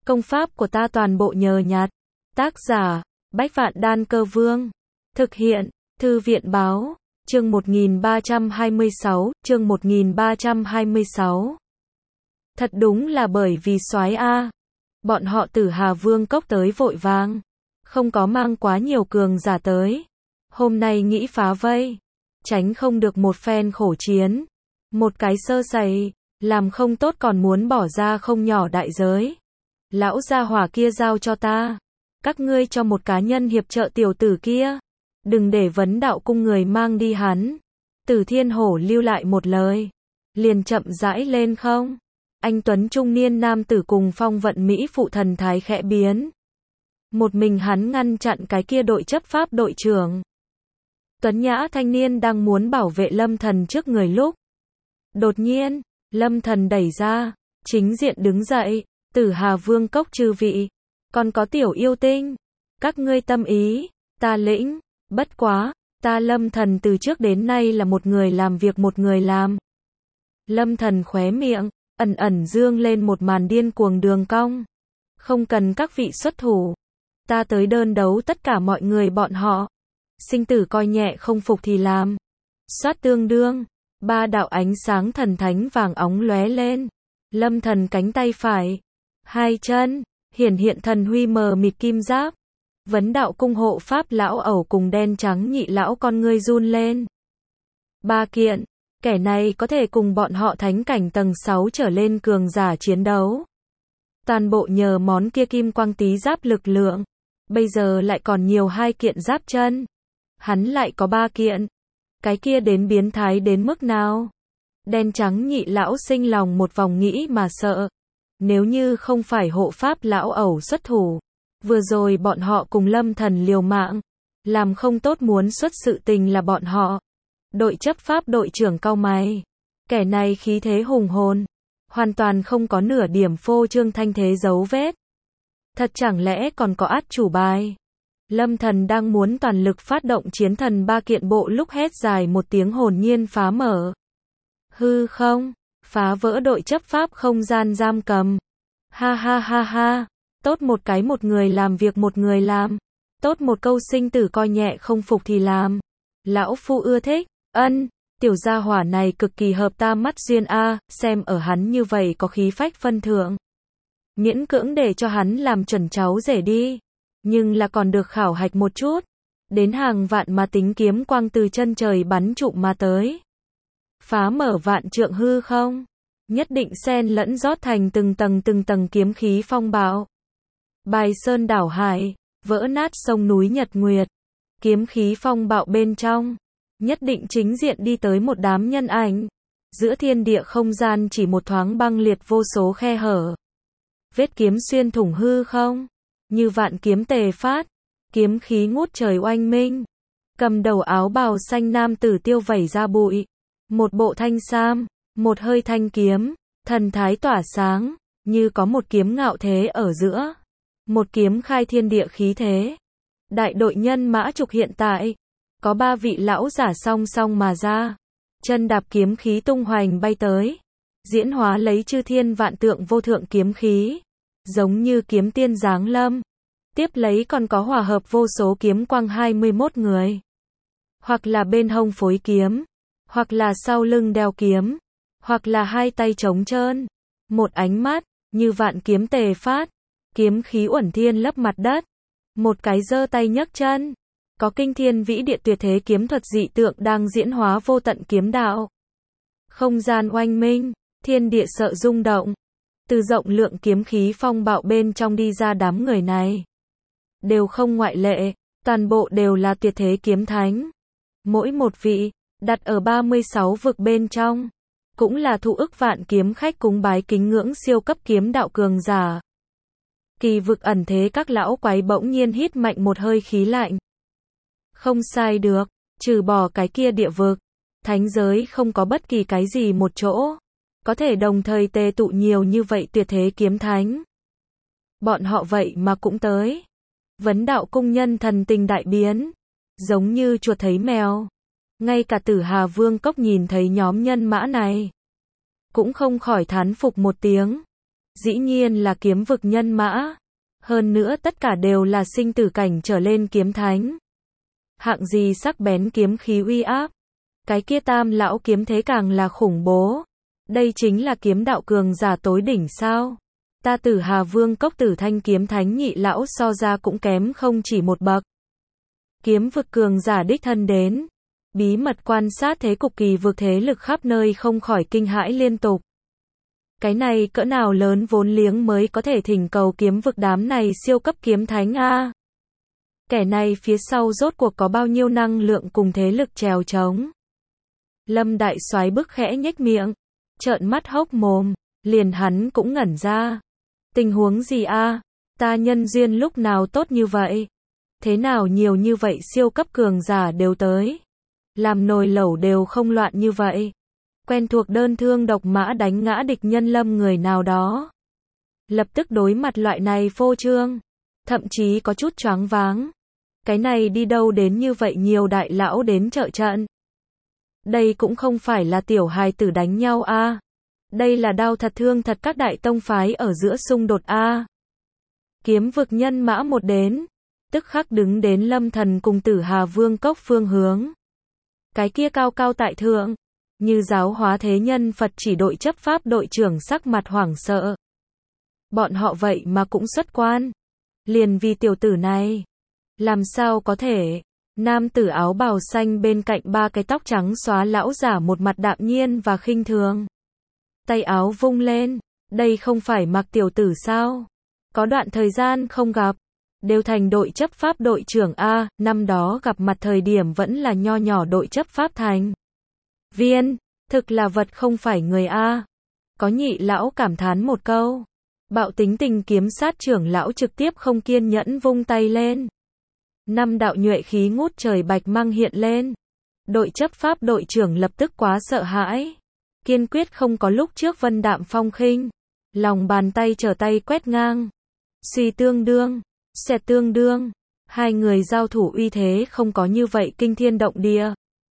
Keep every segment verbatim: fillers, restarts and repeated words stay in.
Công pháp của ta toàn bộ nhờ nhặt. Tác giả, Bách Vạn Đan Cơ Vương. Thực hiện, Thư viện báo, chương một nghìn ba trăm hai mươi sáu, chương một nghìn ba trăm hai mươi sáu. Thật đúng là bởi vì soái a. Bọn họ Tử Hà Vương cốc tới vội vàng, không có mang quá nhiều cường giả tới. Hôm nay nghĩ phá vây, tránh không được một phen khổ chiến. Một cái sơ sẩy, làm không tốt còn muốn bỏ ra không nhỏ đại giới. Lão gia hỏa kia giao cho ta. Các ngươi cho một cá nhân hiệp trợ tiểu tử kia. Đừng để vấn đạo cung người mang đi hắn. Tử Thiên Hổ lưu lại một lời. Liền chậm rãi lên không. Anh tuấn trung niên nam tử cùng phong vận Mỹ phụ thần thái khẽ biến. Một mình hắn ngăn chặn cái kia đội chấp pháp đội trưởng. Tuấn nhã thanh niên đang muốn bảo vệ Lâm Thần trước người lúc. Đột nhiên, Lâm Thần đẩy ra, chính diện đứng dậy. Tử Hà Vương cốc chư vị, còn có tiểu yêu tinh, các ngươi tâm ý, ta lĩnh, bất quá, ta Lâm Thần từ trước đến nay là một người làm việc một người làm. Lâm Thần khóe miệng, ẩn ẩn dương lên một màn điên cuồng đường cong. Không cần các vị xuất thủ, ta tới đơn đấu tất cả mọi người bọn họ. Sinh tử coi nhẹ không phục thì làm. Xoát tương đương, ba đạo ánh sáng thần thánh vàng óng lóe lên. Lâm Thần cánh tay phải, hai chân, hiển hiện thần huy mờ mịt kim giáp. Vấn đạo cung hộ pháp lão ẩu cùng đen trắng nhị lão con ngươi run lên. Ba kiện, kẻ này có thể cùng bọn họ thánh cảnh tầng sáu trở lên cường giả chiến đấu. Toàn bộ nhờ món kia kim quang tí giáp lực lượng. Bây giờ lại còn nhiều hai kiện giáp chân. Hắn lại có ba kiện. Cái kia đến biến thái đến mức nào? Đen trắng nhị lão sinh lòng một vòng nghĩ mà sợ. Nếu như không phải hộ pháp lão ẩu xuất thủ, vừa rồi bọn họ cùng Lâm Thần liều mạng, làm không tốt muốn xuất sự tình là bọn họ. Đội chấp pháp đội trưởng cau mày, kẻ này khí thế hùng hồn, hoàn toàn không có nửa điểm phô trương thanh thế dấu vết. Thật chẳng lẽ còn có át chủ bài? Lâm Thần đang muốn toàn lực phát động chiến thần ba kiện bộ lúc hét dài một tiếng hồn nhiên phá mở. Hư không, phá vỡ đội chấp pháp không gian giam cầm. Ha ha ha ha, tốt một cái một người làm việc một người làm. Tốt một câu sinh tử coi nhẹ không phục thì làm. Lão phu ưa thích, ân, tiểu gia hỏa này cực kỳ hợp ta mắt duyên a, xem ở hắn như vậy có khí phách phân thượng. Miễn cưỡng để cho hắn làm chuẩn cháu rể đi. Nhưng là còn được khảo hạch một chút. Đến hàng vạn mà tính kiếm quang từ chân trời bắn trụm mà tới. Phá mở vạn trượng hư không? Nhất định xen lẫn rót thành từng tầng từng tầng kiếm khí phong bạo. Bài sơn đảo hải, vỡ nát sông núi nhật nguyệt. Kiếm khí phong bạo bên trong, nhất định chính diện đi tới một đám nhân ảnh. Giữa thiên địa không gian chỉ một thoáng băng liệt vô số khe hở. Vết kiếm xuyên thủng hư không? Như vạn kiếm tề phát, kiếm khí ngút trời oanh minh. Cầm đầu áo bào xanh nam tử tiêu vẩy ra bụi. Một bộ thanh sam, một hơi thanh kiếm, thần thái tỏa sáng, như có một kiếm ngạo thế ở giữa. Một kiếm khai thiên địa khí thế. Đại đội nhân mã trục hiện tại, có ba vị lão giả song song mà ra. Chân đạp kiếm khí tung hoành bay tới. Diễn hóa lấy chư thiên vạn tượng vô thượng kiếm khí. Giống như kiếm tiên giáng lâm. Tiếp lấy còn có hòa hợp vô số kiếm quang hai mươi mốt người. Hoặc là bên hông phối kiếm. Hoặc là sau lưng đeo kiếm. Hoặc là hai tay trống trơn. Một ánh mắt, như vạn kiếm tề phát. Kiếm khí uẩn thiên lấp mặt đất. Một cái giơ tay nhấc chân. Có kinh thiên vĩ địa tuyệt thế kiếm thuật dị tượng đang diễn hóa vô tận kiếm đạo. Không gian oanh minh, thiên địa sợ rung động. Từ rộng lượng kiếm khí phong bạo bên trong đi ra đám người này. Đều không ngoại lệ, toàn bộ đều là tuyệt thế kiếm thánh. Mỗi một vị, đặt ở ba mươi sáu vực bên trong. Cũng là thụ ức vạn kiếm khách cúng bái kính ngưỡng siêu cấp kiếm đạo cường giả. Kỳ vực ẩn thế các lão quái bỗng nhiên hít mạnh một hơi khí lạnh. Không sai được, trừ bỏ cái kia địa vực, thánh giới không có bất kỳ cái gì một chỗ. Có thể đồng thời tề tụ nhiều như vậy tuyệt thế kiếm thánh. Bọn họ vậy mà cũng tới. Vấn đạo cung nhân thần tình đại biến. Giống như chuột thấy mèo. Ngay cả Tử Hà Vương cốc nhìn thấy nhóm nhân mã này. Cũng không khỏi thán phục một tiếng. Dĩ nhiên là kiếm vực nhân mã. Hơn nữa tất cả đều là sinh tử cảnh trở lên kiếm thánh. Hạng gì sắc bén kiếm khí uy áp. Cái kia tam lão kiếm thế càng là khủng bố. Đây chính là kiếm đạo cường giả tối đỉnh sao. Ta Tử Hà Vương Cốc Tử Thanh kiếm thánh nhị lão so ra cũng kém không chỉ một bậc. Kiếm vực cường giả đích thân đến. Bí mật quan sát thế cục kỳ vực thế lực khắp nơi không khỏi kinh hãi liên tục. Cái này cỡ nào lớn vốn liếng mới có thể thỉnh cầu kiếm vực đám này siêu cấp kiếm thánh a. Kẻ này phía sau rốt cuộc có bao nhiêu năng lượng cùng thế lực trèo trống. Lâm Đại Soái bức khẽ nhếch miệng, trợn mắt hốc mồm, liền hắn cũng ngẩn ra. Tình huống gì a? Ta nhân duyên lúc nào tốt như vậy? Thế nào nhiều như vậy siêu cấp cường giả đều tới? Làm nồi lẩu đều không loạn như vậy. Quen thuộc đơn thương độc mã đánh ngã địch nhân lâm người nào đó. Lập tức đối mặt loại này phô trương. Thậm chí có chút choáng váng. Cái này đi đâu đến như vậy nhiều đại lão đến trợ trận. Đây cũng không phải là tiểu hài tử đánh nhau a. Đây là đao thật thương thật các đại tông phái ở giữa xung đột a. Kiếm vực nhân mã một đến. Tức khắc đứng đến Lâm Thần cùng Tử Hà Vương Cốc phương hướng. Cái kia cao cao tại thượng. Như giáo hóa thế nhân Phật chỉ đội chấp pháp đội trưởng sắc mặt hoảng sợ. Bọn họ vậy mà cũng xuất quan. Liền vì tiểu tử này. Làm sao có thể. Nam tử áo bào xanh bên cạnh ba cái tóc trắng xóa lão giả một mặt đạm nhiên và khinh thường. Tay áo vung lên. Đây không phải Mặc tiểu tử sao. Có đoạn thời gian không gặp. Đều thành đội chấp pháp đội trưởng A. Năm đó gặp mặt thời điểm vẫn là nho nhỏ đội chấp pháp thành viên, thực là vật không phải người A. Có nhị lão cảm thán một câu. Bạo tính tình kiếm sát trưởng lão trực tiếp không kiên nhẫn vung tay lên. Năm đạo nhuệ khí ngút trời bạch mang hiện lên. Đội chấp pháp đội trưởng lập tức quá sợ hãi. Kiên quyết không có lúc trước vân đạm phong khinh. Lòng bàn tay trở tay quét ngang. Suy tương đương, xẹt tương đương. Hai người giao thủ uy thế không có như vậy kinh thiên động địa.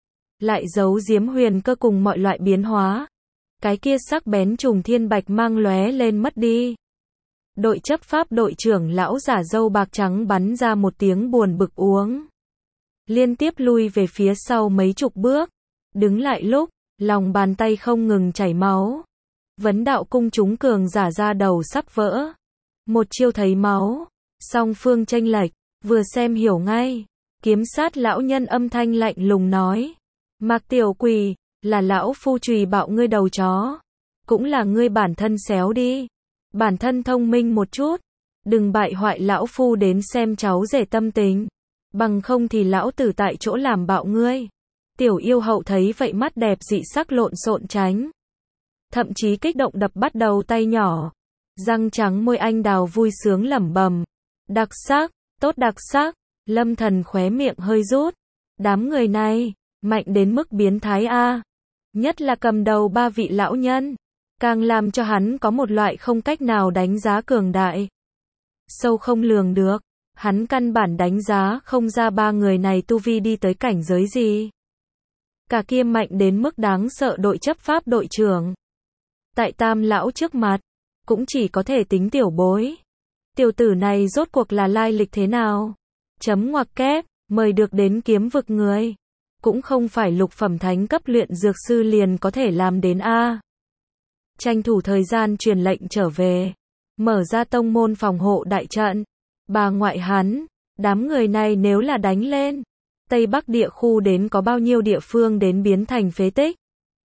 Lại giấu giếm huyền cơ cùng mọi loại biến hóa. Cái kia sắc bén trùng thiên bạch mang lóe lên mất đi. Đội chấp pháp đội trưởng lão giả râu bạc trắng bắn ra một tiếng buồn bực uống. Liên tiếp lui về phía sau mấy chục bước. Đứng lại lúc, lòng bàn tay không ngừng chảy máu. Vấn đạo cung chúng cường giả ra đầu sắp vỡ. Một chiêu thấy máu. Song phương chênh lệch, vừa xem hiểu ngay. Kiếm sát lão nhân âm thanh lạnh lùng nói. Mạc tiểu quỷ, là lão phu trùy bạo ngươi đầu chó. Cũng là ngươi bản thân xéo đi. Bản thân thông minh một chút. Đừng bại hoại lão phu đến xem cháu rể tâm tình. Bằng không thì lão tử tại chỗ làm bạo ngươi. Tiểu yêu hậu thấy vậy mắt đẹp dị sắc lộn xộn tránh. Thậm chí kích động đập bắt đầu tay nhỏ. Răng trắng môi anh đào vui sướng lẩm bẩm. Đặc sắc, tốt đặc sắc. Lâm Thần khóe miệng hơi rút. Đám người này, mạnh đến mức biến thái a. Nhất là cầm đầu ba vị lão nhân. Càng làm cho hắn có một loại không cách nào đánh giá cường đại. Sâu không lường được. Hắn căn bản đánh giá không ra ba người này tu vi đi tới cảnh giới gì. Cả kia mạnh đến mức đáng sợ đội chấp pháp đội trưởng. Tại tam lão trước mặt, cũng chỉ có thể tính tiểu bối. Tiểu tử này rốt cuộc là lai lịch thế nào? Chấm ngoặc kép, mời được đến kiếm vực người. Cũng không phải lục phẩm thánh cấp luyện dược sư liền có thể làm đến A. Tranh thủ thời gian truyền lệnh trở về. Mở ra tông môn phòng hộ đại trận. Bà ngoại hắn, đám người này nếu là đánh lên. Tây Bắc địa khu đến có bao nhiêu địa phương đến biến thành phế tích.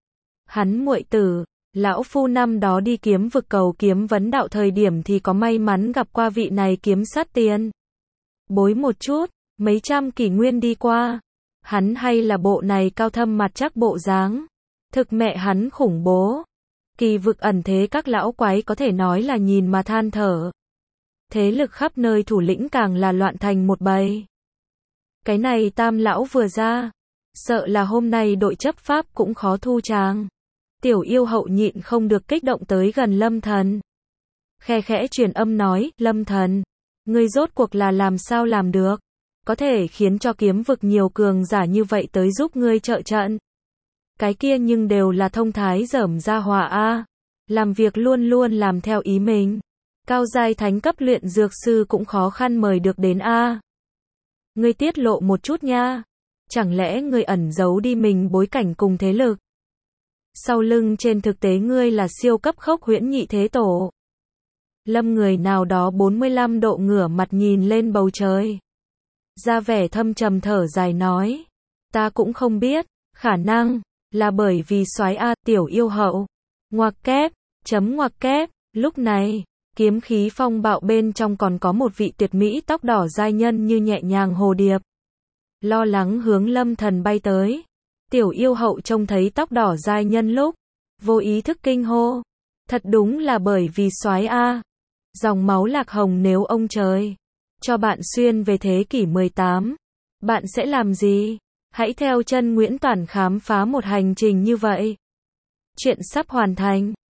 Hắn muội tử, lão phu năm đó đi kiếm vực cầu kiếm vấn đạo thời điểm thì có may mắn gặp qua vị này kiếm sát tiền. Bối một chút, mấy trăm kỷ nguyên đi qua. Hắn hay là bộ này cao thâm mặt chắc bộ dáng. Thực mẹ hắn khủng bố. Kỳ vực ẩn thế các lão quái có thể nói là nhìn mà than thở. Thế lực khắp nơi thủ lĩnh càng là loạn thành một bầy. Cái này tam lão vừa ra. Sợ là hôm nay đội chấp pháp cũng khó thu tràng. Tiểu yêu hậu nhịn không được kích động tới gần Lâm Thần. Khe khẽ truyền âm nói, Lâm Thần, ngươi rốt cuộc là làm sao làm được? Có thể khiến cho kiếm vực nhiều cường giả như vậy tới giúp ngươi trợ trận. Cái kia nhưng đều là thông thái giởm ra hòa a. Làm việc luôn luôn làm theo ý mình. Cao giai thánh cấp luyện dược sư cũng khó khăn mời được đến a. Ngươi tiết lộ một chút nha. Chẳng lẽ ngươi ẩn giấu đi mình bối cảnh cùng thế lực? Sau lưng trên thực tế ngươi là siêu cấp khốc huyễn nhị thế tổ. Lâm người nào đó bốn mươi lăm độ ngửa mặt nhìn lên bầu trời. Ra vẻ thâm trầm thở dài nói. Ta cũng không biết, khả năng là bởi vì soái a tiểu yêu hậu. Ngoặc kép, chấm ngoặc kép, lúc này, kiếm khí phong bạo bên trong còn có một vị tuyệt mỹ tóc đỏ giai nhân như nhẹ nhàng hồ điệp. Lo lắng hướng Lâm Thần bay tới. Tiểu yêu hậu trông thấy tóc đỏ giai nhân lúc, vô ý thức kinh hô. Thật đúng là bởi vì soái a. Dòng máu lạc hồng nếu ông trời cho bạn xuyên về thế kỷ mười tám, bạn sẽ làm gì? Hãy theo chân Nguyễn Toản khám phá một hành trình như vậy. Chuyện sắp hoàn thành.